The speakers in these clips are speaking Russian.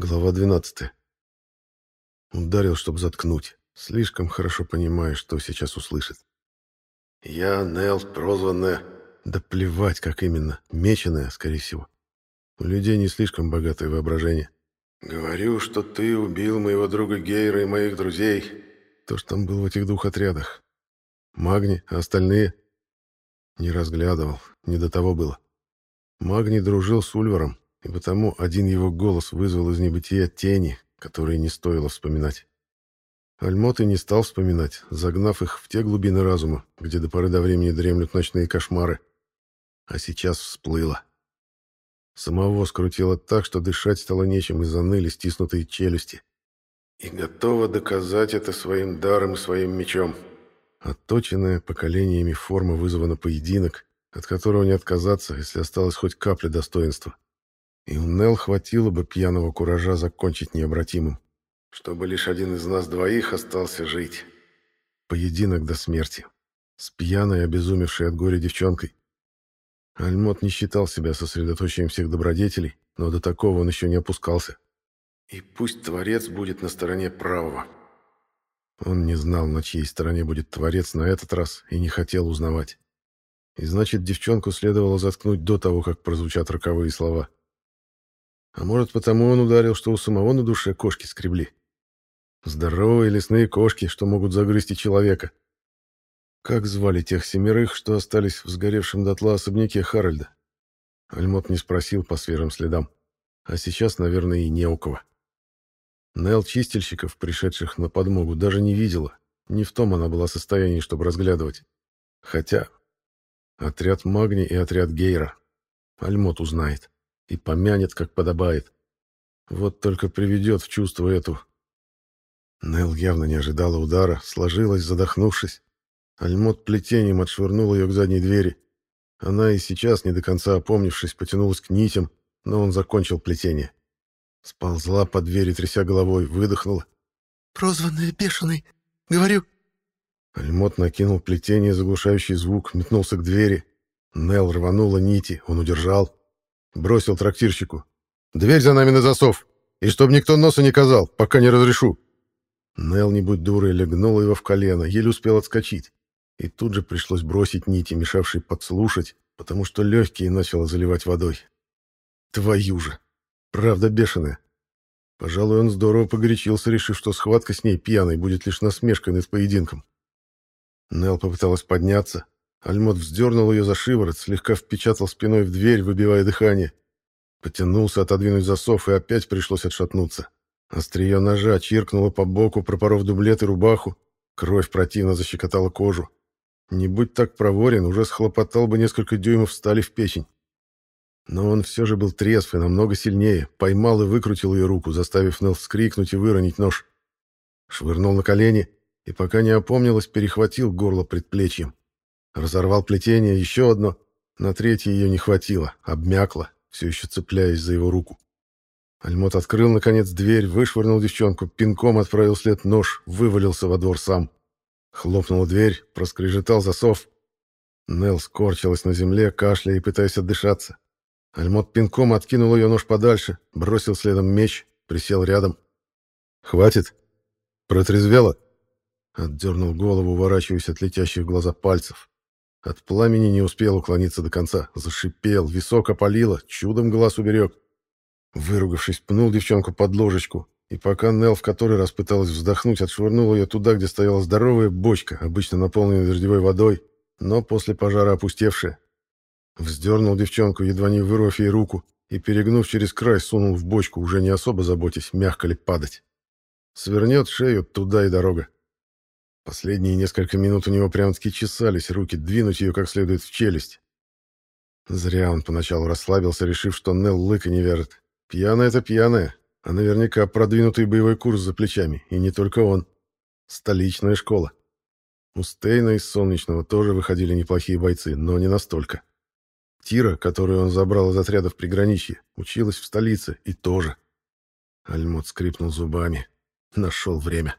Глава 12. Ударил, чтобы заткнуть. Слишком хорошо понимая, что сейчас услышит. «Я Нелл, прозванная...» Да плевать, как именно. Меченая, скорее всего. У людей не слишком богатое воображение. «Говорю, что ты убил моего друга Гейра и моих друзей». Кто ж там был в этих двух отрядах? Магни, а остальные? Не разглядывал, не до того было. Магни дружил с Ульваром, и потому один его голос вызвал из небытия тени, которые не стоило вспоминать. Альмот и не стал вспоминать, загнав их в те глубины разума, где до поры до времени дремлют ночные кошмары. А сейчас всплыло. Самого скрутило так, что дышать стало нечем, и заныли стиснутые челюсти. «И готова доказать это своим даром и своим мечом». Отточенная поколениями форма вызвана поединок, от которого не отказаться, если осталась хоть капля достоинства. И у Нелл хватило бы пьяного куража закончить необратимым, чтобы лишь один из нас двоих остался жить. Поединок до смерти. С пьяной, обезумевшей от горя девчонкой. Альмот не считал себя сосредоточием всех добродетелей, но до такого он еще не опускался. И пусть Творец будет на стороне правого. Он не знал, на чьей стороне будет Творец на этот раз, и не хотел узнавать. И значит, девчонку следовало заткнуть до того, как прозвучат роковые слова. А может, потому он ударил, что у самого на душе кошки скребли. Здоровые лесные кошки, что могут загрызть и человека. Как звали тех семерых, что остались в сгоревшем дотла особняке Харальда? Альмот не спросил по свежим следам. А сейчас, наверное, и не у кого. Нелл чистильщиков, пришедших на подмогу, даже не видела. Не в том она была состоянии, чтобы разглядывать. Хотя отряд Магни и отряд Гейра. Альмот узнает. И помянет, как подобает. Вот только приведет в чувство эту... Нелл явно не ожидала удара, сложилась, задохнувшись. Альмот плетением отшвырнул ее к задней двери. Она и сейчас, не до конца опомнившись, потянулась к нитям, но он закончил плетение. Сползла по двери, тряся головой, выдохнула. «Прозванная бешеной, говорю!» Альмот накинул плетение, заглушающий звук, метнулся к двери. Нелл рванула нити, он удержал. Бросил трактирщику. «Дверь за нами на засов! И чтоб никто носа не казал, пока не разрешу!» Нелл, не будь дурой, легнула его в колено, еле успел отскочить. И тут же пришлось бросить нити, мешавшие подслушать, потому что легкие начало заливать водой. Твою же! Правда бешеная. Пожалуй, он здорово погорячился, решив, что схватка с ней пьяной будет лишь насмешкой над поединком. Нелл попыталась подняться. Альмот вздернул ее за шиворот, слегка впечатал спиной в дверь, выбивая дыхание. Потянулся отодвинуть засов, и опять пришлось отшатнуться. Острие ножа чиркнуло по боку, пропоров дублет и рубаху. Кровь противно защекотала кожу. Не будь так проворен, уже схлопотал бы несколько дюймов стали в печень. Но он все же был трезв и намного сильнее, поймал и выкрутил ее руку, заставив Нелл вскрикнуть и выронить нож. Швырнул на колени и, пока не опомнилась, перехватил горло предплечьем. Разорвал плетение, еще одно. На третье ее не хватило, обмякла, все еще цепляясь за его руку. Альмот открыл, наконец, дверь, вышвырнул девчонку, пинком отправил след нож, вывалился во двор сам. Хлопнула дверь, проскрежетал засов. Нелл скорчилась на земле, кашляя и пытаясь отдышаться. Альмот пинком откинул ее нож подальше, бросил следом меч, присел рядом. «Хватит? Протрезвела?» Отдернул голову, уворачиваясь от летящих в глаза пальцев. От пламени не успел уклониться до конца. Зашипел, висок опалило, чудом глаз уберег. Выругавшись, пнул девчонку под ложечку, и пока Нелл в который раз пыталась вздохнуть, отшвырнул ее туда, где стояла здоровая бочка, обычно наполненная дождевой водой, но после пожара опустевшая. Вздернул девчонку, едва не вырвав ей руку, и, перегнув через край, сунул в бочку, уже не особо заботясь, мягко ли падать. Свернет шею, туда и дорога. Последние несколько минут у него прямо-таки чесались руки, двинуть ее как следует в челюсть. Зря он поначалу расслабился, решив, что Нелл лыка не вяжет. Пьяная — это пьяная, а наверняка продвинутый боевой курс за плечами, и не только он. Столичная школа. У Стейна из Солнечного тоже выходили неплохие бойцы, но не настолько. Тира, которую он забрал из отрядов приграничья, училась в столице, и тоже. Альмот скрипнул зубами. Нашел время.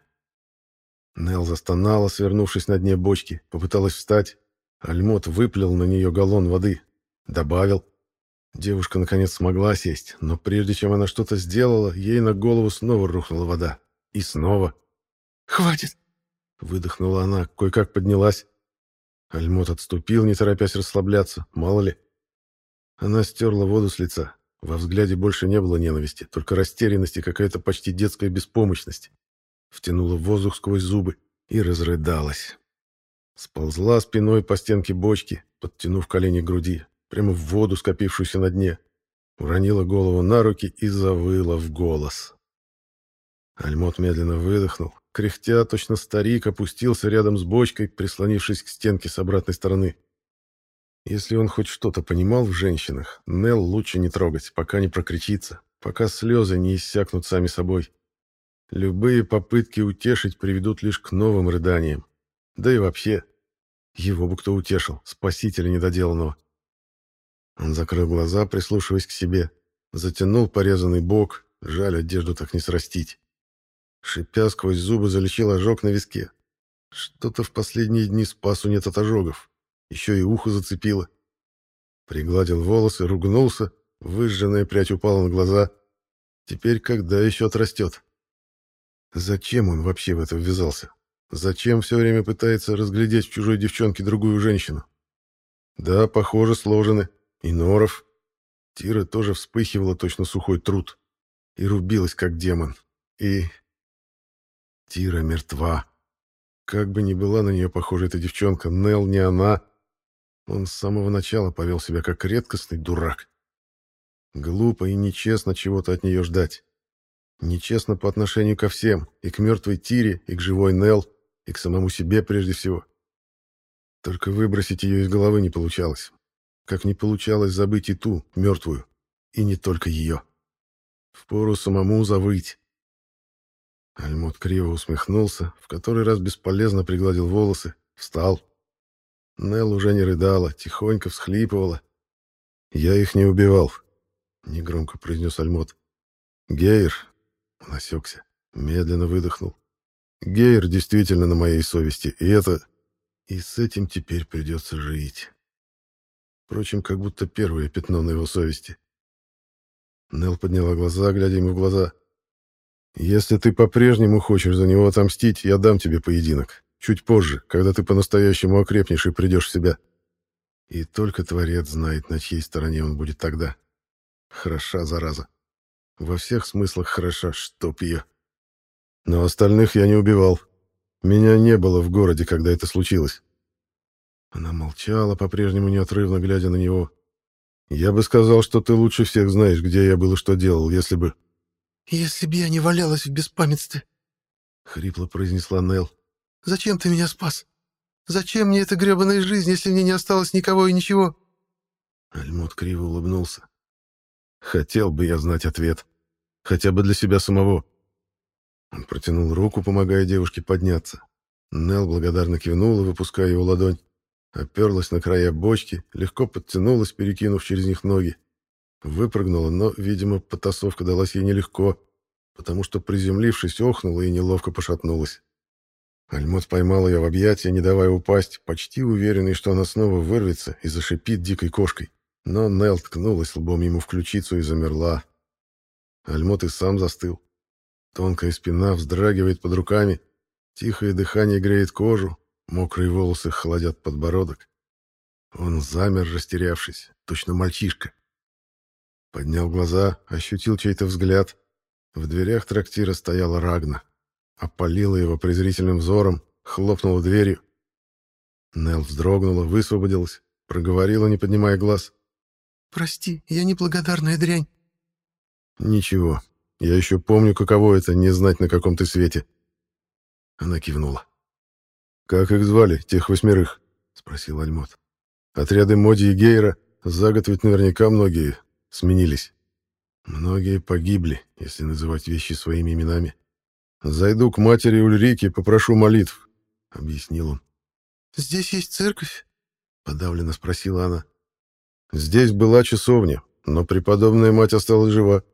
Нелл застонала, свернувшись на дне бочки, попыталась встать. Альмот выплел на нее галлон воды. Добавил. Девушка наконец смогла сесть, но прежде чем она что-то сделала, ей на голову снова рухнула вода. И снова. «Хватит!» — выдохнула она, кое-как поднялась. Альмот отступил, не торопясь расслабляться, мало ли. Она стерла воду с лица. Во взгляде больше не было ненависти, только растерянность и какая-то почти детская беспомощность. Втянула воздух сквозь зубы и разрыдалась. Сползла спиной по стенке бочки, подтянув колени к груди, прямо в воду, скопившуюся на дне. Уронила голову на руки и завыла в голос. Альмот медленно выдохнул. Кряхтя, точно старик, опустился рядом с бочкой, прислонившись к стенке с обратной стороны. Если он хоть что-то понимал в женщинах, Нелл лучше не трогать, пока не прокричится, пока слезы не иссякнут сами собой. Любые попытки утешить приведут лишь к новым рыданиям. Да и вообще, его бы кто утешил, спасителя недоделанного. Он закрыл глаза, прислушиваясь к себе, затянул порезанный бок, жаль, одежду так не срастить. Шипя сквозь зубы, залечил ожог на виске. Что-то в последние дни спасу нет от ожогов. Еще и ухо зацепило. Пригладил волосы, ругнулся, выжженная прядь упала на глаза. Теперь когда еще отрастет? Зачем он вообще в это ввязался? Зачем все время пытается разглядеть в чужой девчонке другую женщину? Да, похоже, сложены. И норов. Тира тоже вспыхивала точно сухой труд. И рубилась, как демон. И... Тира мертва. Как бы ни была на нее похожа эта девчонка, Нелл не она. Он с самого начала повел себя как редкостный дурак. Глупо и нечестно чего-то от нее ждать. Нечестно по отношению ко всем, и к мертвой Тире, и к живой Нелл, и к самому себе прежде всего. Только выбросить ее из головы не получалось. Как не получалось забыть и ту, мертвую, и не только ее. Впору самому завыть. Альмот криво усмехнулся, в который раз бесполезно пригладил волосы, встал. Нелл уже не рыдала, тихонько всхлипывала. «Я их не убивал», — негромко произнес Альмот. «Гейр», — он осекся, медленно выдохнул. «Гейр действительно на моей совести, и это... И с этим теперь придется жить». Впрочем, как будто первое пятно на его совести. Нелл подняла глаза, глядя ему в глаза. «Если ты по-прежнему хочешь за него отомстить, я дам тебе поединок. Чуть позже, когда ты по-настоящему окрепнешь и придешь в себя. И только Творец знает, на чьей стороне он будет тогда. Хороша, зараза. Во всех смыслах хороша, чтоб ее. Но остальных я не убивал. Меня не было в городе, когда это случилось». Она молчала, по-прежнему неотрывно глядя на него. «Я бы сказал, что ты лучше всех знаешь, где я был и что делал, если бы...» «Если б я не валялась в беспамятстве», — хрипло произнесла Нелл. «зачем ты меня спас? Зачем мне эта гребаная жизнь, если мне не осталось никого и ничего?» Альмот криво улыбнулся. «Хотел бы я знать ответ. Хотя бы для себя самого». Он протянул руку, помогая девушке подняться. Нелл благодарно кивнула, выпуская его ладонь. Оперлась на края бочки, легко подтянулась, перекинув через них ноги. Выпрыгнула, но, видимо, потасовка далась ей нелегко, потому что, приземлившись, охнула и неловко пошатнулась. Альмот поймал ее в объятия, не давая упасть, почти уверенный, что она снова вырвется и зашипит дикой кошкой. Но Нелл ткнулась лбом ему в ключицу и замерла. Альмот и сам застыл. Тонкая спина вздрагивает под руками, тихое дыхание греет кожу, мокрые волосы холодят подбородок. Он замер, растерявшись, точно мальчишка. Поднял глаза, ощутил чей-то взгляд. В дверях трактира стояла Рагна. Опалила его презрительным взором, хлопнула дверью. Нелл вздрогнула, высвободилась, проговорила, не поднимая глаз. «Прости, я неблагодарная дрянь». «Ничего, я еще помню, каково это, не знать, на каком ты свете». Она кивнула. «Как их звали, тех 8?» — спросил Альмот. «Отряды Моди и Гейра, за год ведь наверняка многие сменились. Многие погибли, если называть вещи своими именами. Зайду к матери Ульрике, попрошу молитв», — объяснил он. «Здесь есть церковь?» — подавленно спросила она. «Здесь была часовня, но преподобная мать осталась жива».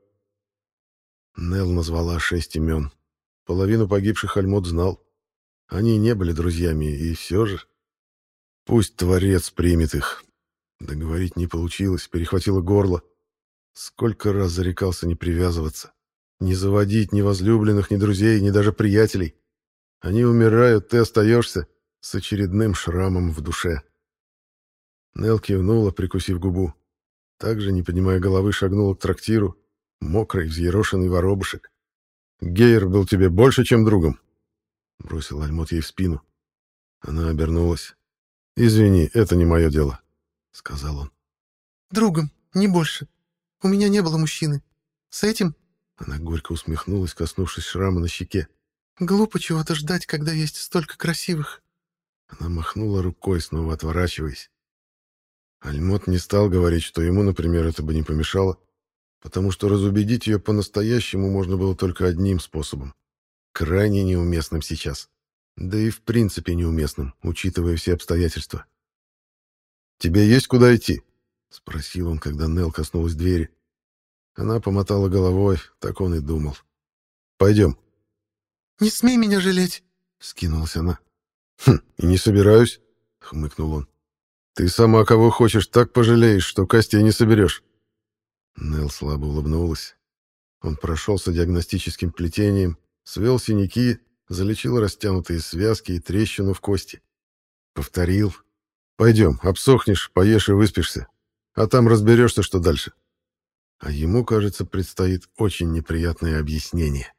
Нелл назвала 6 имен. Половину погибших Альмот знал. Они не были друзьями, и все же... Пусть Творец примет их. Договорить не получилось, перехватило горло. Сколько раз зарекался не привязываться. Не заводить ни возлюбленных, ни друзей, ни даже приятелей. Они умирают, ты остаешься с очередным шрамом в душе. Нел кивнула, прикусив губу. Также, не поднимая головы, шагнула к трактиру. Мокрый, взъерошенный воробушек. «Гейр был тебе больше, чем другом?» Бросил Альмот ей в спину. Она обернулась. «Извини, это не мое дело», — сказал он. «Другом, не больше. У меня не было мужчины. С этим...» Она горько усмехнулась, коснувшись шрама на щеке. «Глупо чего-то ждать, когда есть столько красивых». Она махнула рукой, снова отворачиваясь. Альмот не стал говорить, что ему, например, это бы не помешало, потому что разубедить ее по-настоящему можно было только одним способом. Крайне неуместным сейчас. Да и в принципе неуместным, учитывая все обстоятельства. «Тебе есть куда идти?» — спросил он, когда Нел коснулась двери. Она помотала головой, так он и думал. «Пойдем». «Не смей меня жалеть!» — скинулась она. «И не собираюсь», — хмыкнул он. «Ты сама кого хочешь так пожалеешь, что костей не соберешь». Нел слабо улыбнулась. Он прошелся диагностическим плетением, свел синяки, залечил растянутые связки и трещину в кости. Повторил. «Пойдем, обсохнешь, поешь и выспишься. А там разберешься, что дальше». А ему, кажется, предстоит очень неприятное объяснение.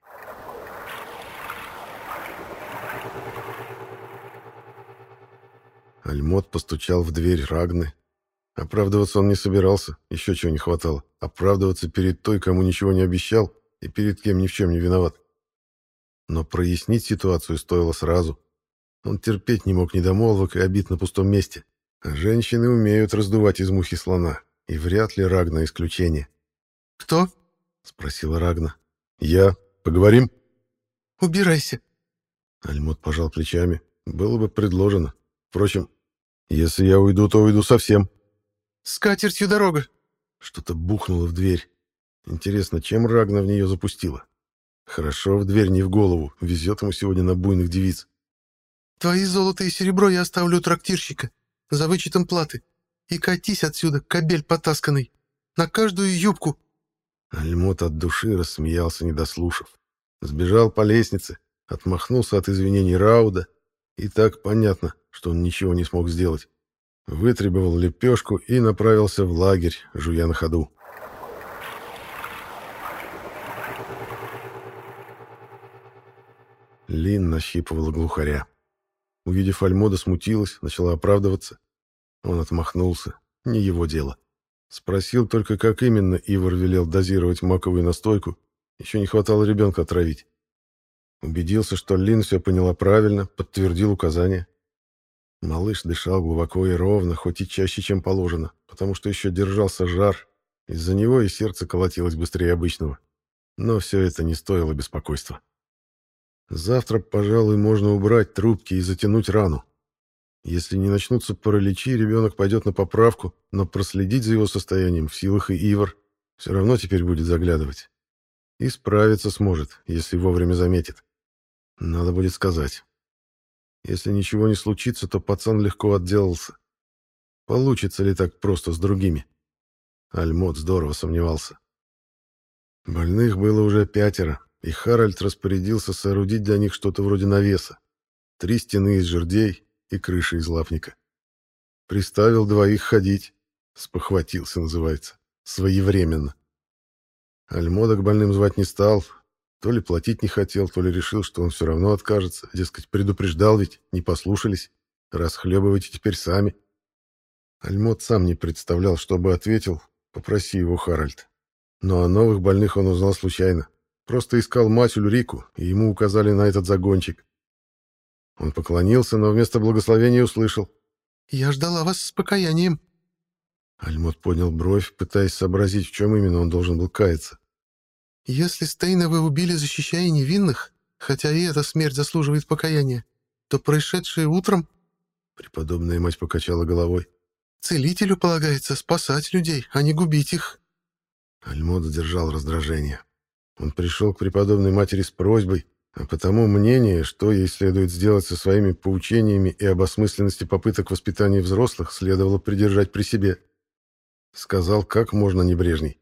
Альмот постучал в дверь Рагны. Оправдываться он не собирался, еще чего не хватало. Оправдываться перед той, кому ничего не обещал, и перед кем ни в чем не виноват. Но прояснить ситуацию стоило сразу. Он терпеть не мог недомолвок и обид на пустом месте. А женщины умеют раздувать из мухи слона, и вряд ли Рагна исключение. «Кто?» — спросила Рагна. «Я. Поговорим?» «Убирайся». Альмот пожал плечами. Было бы предложено. Впрочем, если я уйду, то уйду совсем. «С катертью дорога». Что-то бухнуло в дверь. Интересно, чем Рагна в нее запустила? Хорошо, в дверь не в голову. Везет ему сегодня на буйных девиц. «Твои золото и серебро я оставлю у трактирщика, за вычетом платы. И катись отсюда, кобель потасканный. На каждую юбку». Альмот от души рассмеялся, не дослушав. Сбежал по лестнице, отмахнулся от извинений Рауда. И так понятно, что он ничего не смог сделать. Вытребовал лепешку и направился в лагерь, жуя на ходу. Лин нащипывала глухаря. Увидев Альмода, смутилась, начала оправдываться. Он отмахнулся. Не его дело. Спросил только, как именно Ивар велел дозировать маковую настойку. Еще не хватало ребенка отравить. Убедился, что Лин все поняла правильно, подтвердил указания. Малыш дышал глубоко и ровно, хоть и чаще, чем положено, потому что еще держался жар. Из-за него и сердце колотилось быстрее обычного. Но все это не стоило беспокойства. Завтра, пожалуй, можно убрать трубки и затянуть рану. Если не начнутся параличи, ребенок пойдет на поправку, но проследить за его состоянием в силах и Ивар все равно теперь будет заглядывать. И справиться сможет, если вовремя заметит. Надо будет сказать. Если ничего не случится, то пацан легко отделался. Получится ли так просто с другими? Альмот здорово сомневался. Больных было уже 5, и Харальд распорядился соорудить для них что-то вроде навеса. 3 стены из жердей и крыша из лапника. Приставил 2 ходить. Спохватился, называется. Своевременно. Альмода к больным звать не стал. То ли платить не хотел, то ли решил, что он все равно откажется. Дескать, предупреждал ведь, не послушались. Расхлебывайте теперь сами. Альмот сам не представлял, что бы ответил, попроси его Харальд. Но о новых больных он узнал случайно. Просто искал мать Ульрику, и ему указали на этот загончик. Он поклонился, но вместо благословения услышал: «Я ждала вас с покаянием». Альмот поднял бровь, пытаясь сообразить, в чем именно он должен был каяться. «Если Стейна вы убили, защищая невинных, хотя и эта смерть заслуживает покаяния, то происшедшее утром...» Преподобная мать покачала головой. «Целителю полагается спасать людей, а не губить их». Альмот сдержал раздражение. Он пришел к преподобной матери с просьбой, а потому мнение, что ей следует сделать со своими поучениями и об осмысленности попыток воспитания взрослых, следовало придержать при себе. — сказал как можно небрежней.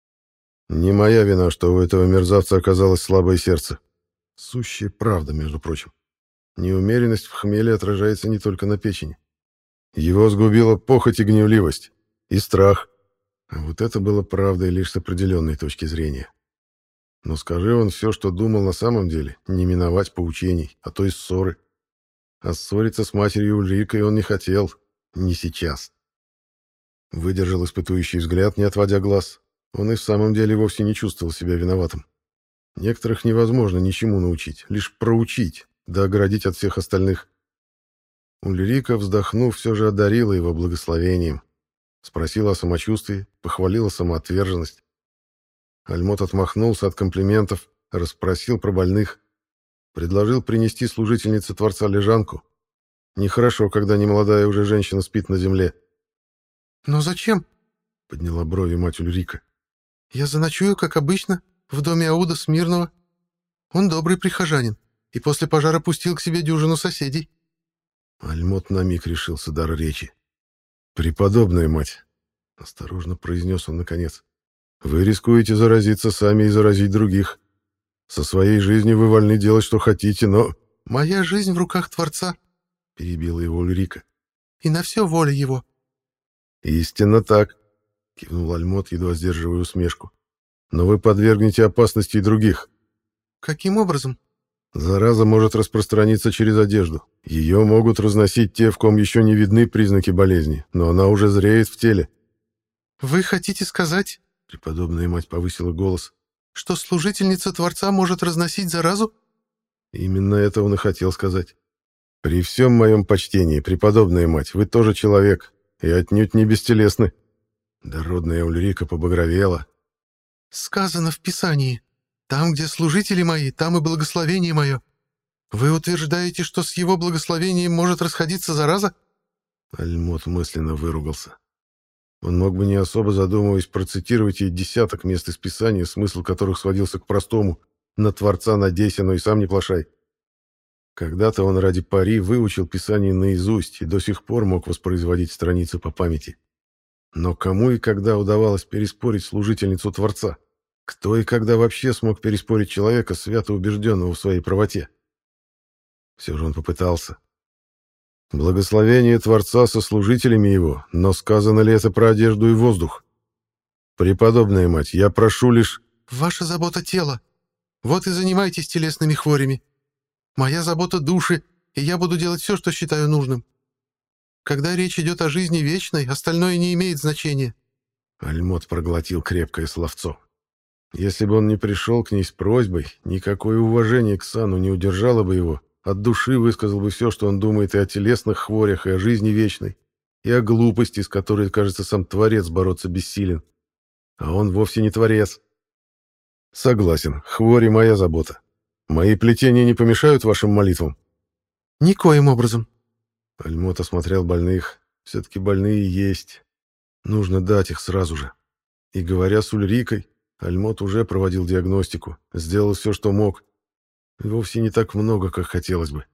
«Не моя вина, что у этого мерзавца оказалось слабое сердце. Сущая правда, между прочим. Неумеренность в хмеле отражается не только на печени. Его сгубила похоть и гневливость, и страх. А вот это было правдой лишь с определенной точки зрения. Но скажи он все, что думал на самом деле, не миновать поучений, а то и ссоры. А ссориться с матерью Ульрикой он не хотел, не сейчас. Выдержал испытующий взгляд, не отводя глаз. Он и в самом деле вовсе не чувствовал себя виноватым. Некоторых невозможно ничему научить, лишь проучить, да оградить от всех остальных. Ульрика, вздохнув, все же одарила его благословением. Спросила о самочувствии, похвалила самоотверженность. Альмот отмахнулся от комплиментов, расспросил про больных. Предложил принести служительнице Творца лежанку. Нехорошо, когда немолодая уже женщина спит на земле. «Но зачем?» — подняла брови мать Ульрика. «Я заночую, как обычно, в доме Ауда Смирного. Он добрый прихожанин, и после пожара пустил к себе дюжину соседей». Альмот на миг решился дар речи. «Преподобная мать», — осторожно произнес он наконец, — «вы рискуете заразиться сами и заразить других. Со своей жизнью вы вольны делать, что хотите, но...» «Моя жизнь в руках Творца», — перебила его Ульрика, — «и на все воля его». «Истинно так», — кивнул Альмот, едва сдерживая усмешку. «Но вы подвергнете опасности и других». «Каким образом?» «Зараза может распространиться через одежду. Ее могут разносить те, в ком еще не видны признаки болезни, но она уже зреет в теле». «Вы хотите сказать...» — преподобная мать повысила голос. «Что служительница Творца может разносить заразу?» Именно это он и хотел сказать. «При всем моем почтении, преподобная мать, вы тоже человек, и отнюдь не бестелесны». Дородная Ульрика побагровела. «Сказано в Писании. Там, где служители мои, там и благословение мое. Вы утверждаете, что с его благословением может расходиться зараза?» Альмот мысленно выругался. Он мог бы, не особо задумываясь, процитировать ей десяток мест из Писания, смысл которых сводился к простому: «На Творца надейся, но и сам не плашай». Когда-то он ради пари выучил Писание наизусть и до сих пор мог воспроизводить страницы по памяти. Но кому и когда удавалось переспорить служительницу Творца? Кто и когда вообще смог переспорить человека, свято убежденного в своей правоте? Все же он попытался. Благословение Творца со служителями его, но сказано ли это про одежду и воздух? Преподобная мать, я прошу лишь... «Ваша забота — тело. Вот и занимайтесь телесными хворями. Моя забота — души, и я буду делать все, что считаю нужным. Когда речь идет о жизни вечной, остальное не имеет значения». Альмот проглотил крепкое словцо. Если бы он не пришел к ней с просьбой, никакое уважение к сану не удержало бы его, от души высказал бы все, что он думает и о телесных хворях, и о жизни вечной, и о глупости, с которой, кажется, сам Творец бороться бессилен. А он вовсе не Творец. Согласен, хвори моя забота. Мои плетения не помешают вашим молитвам? «Никоим образом». Альмот осмотрел больных. Все-таки больные есть. Нужно дать их сразу же. И говоря с Ульрикой, Альмот уже проводил диагностику, сделал все, что мог. И вовсе не так много, как хотелось бы.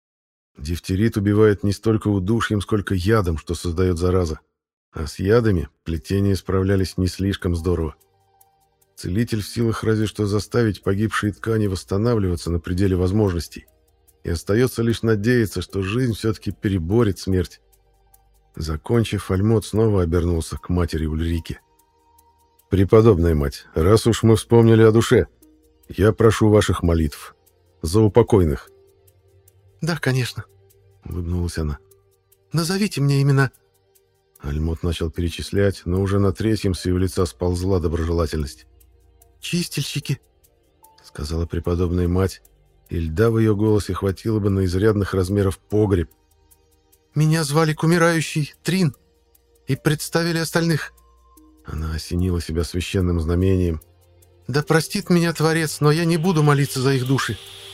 Дифтерит убивает не столько удушьем, сколько ядом, что создает зараза. А с ядами плетения справлялись не слишком здорово. Целитель в силах разве что заставить погибшие ткани восстанавливаться на пределе возможностей. И остается лишь надеяться, что жизнь все-таки переборет смерть. Закончив, Альмот снова обернулся к матери Ульрике. «Преподобная мать, раз уж мы вспомнили о душе, я прошу ваших молитв. За упокойных». «Да, конечно», — улыбнулась она. «Назовите мне имена». Альмот начал перечислять, но уже на третьем с его лица сползла доброжелательность. «Чистильщики», — сказала преподобная мать, и льда в ее голосе хватило бы на изрядных размеров погреб. «Меня звали к умирающей Трин и представили остальных». Она осенила себя священным знамением. «Да простит меня Творец, но я не буду молиться за их души.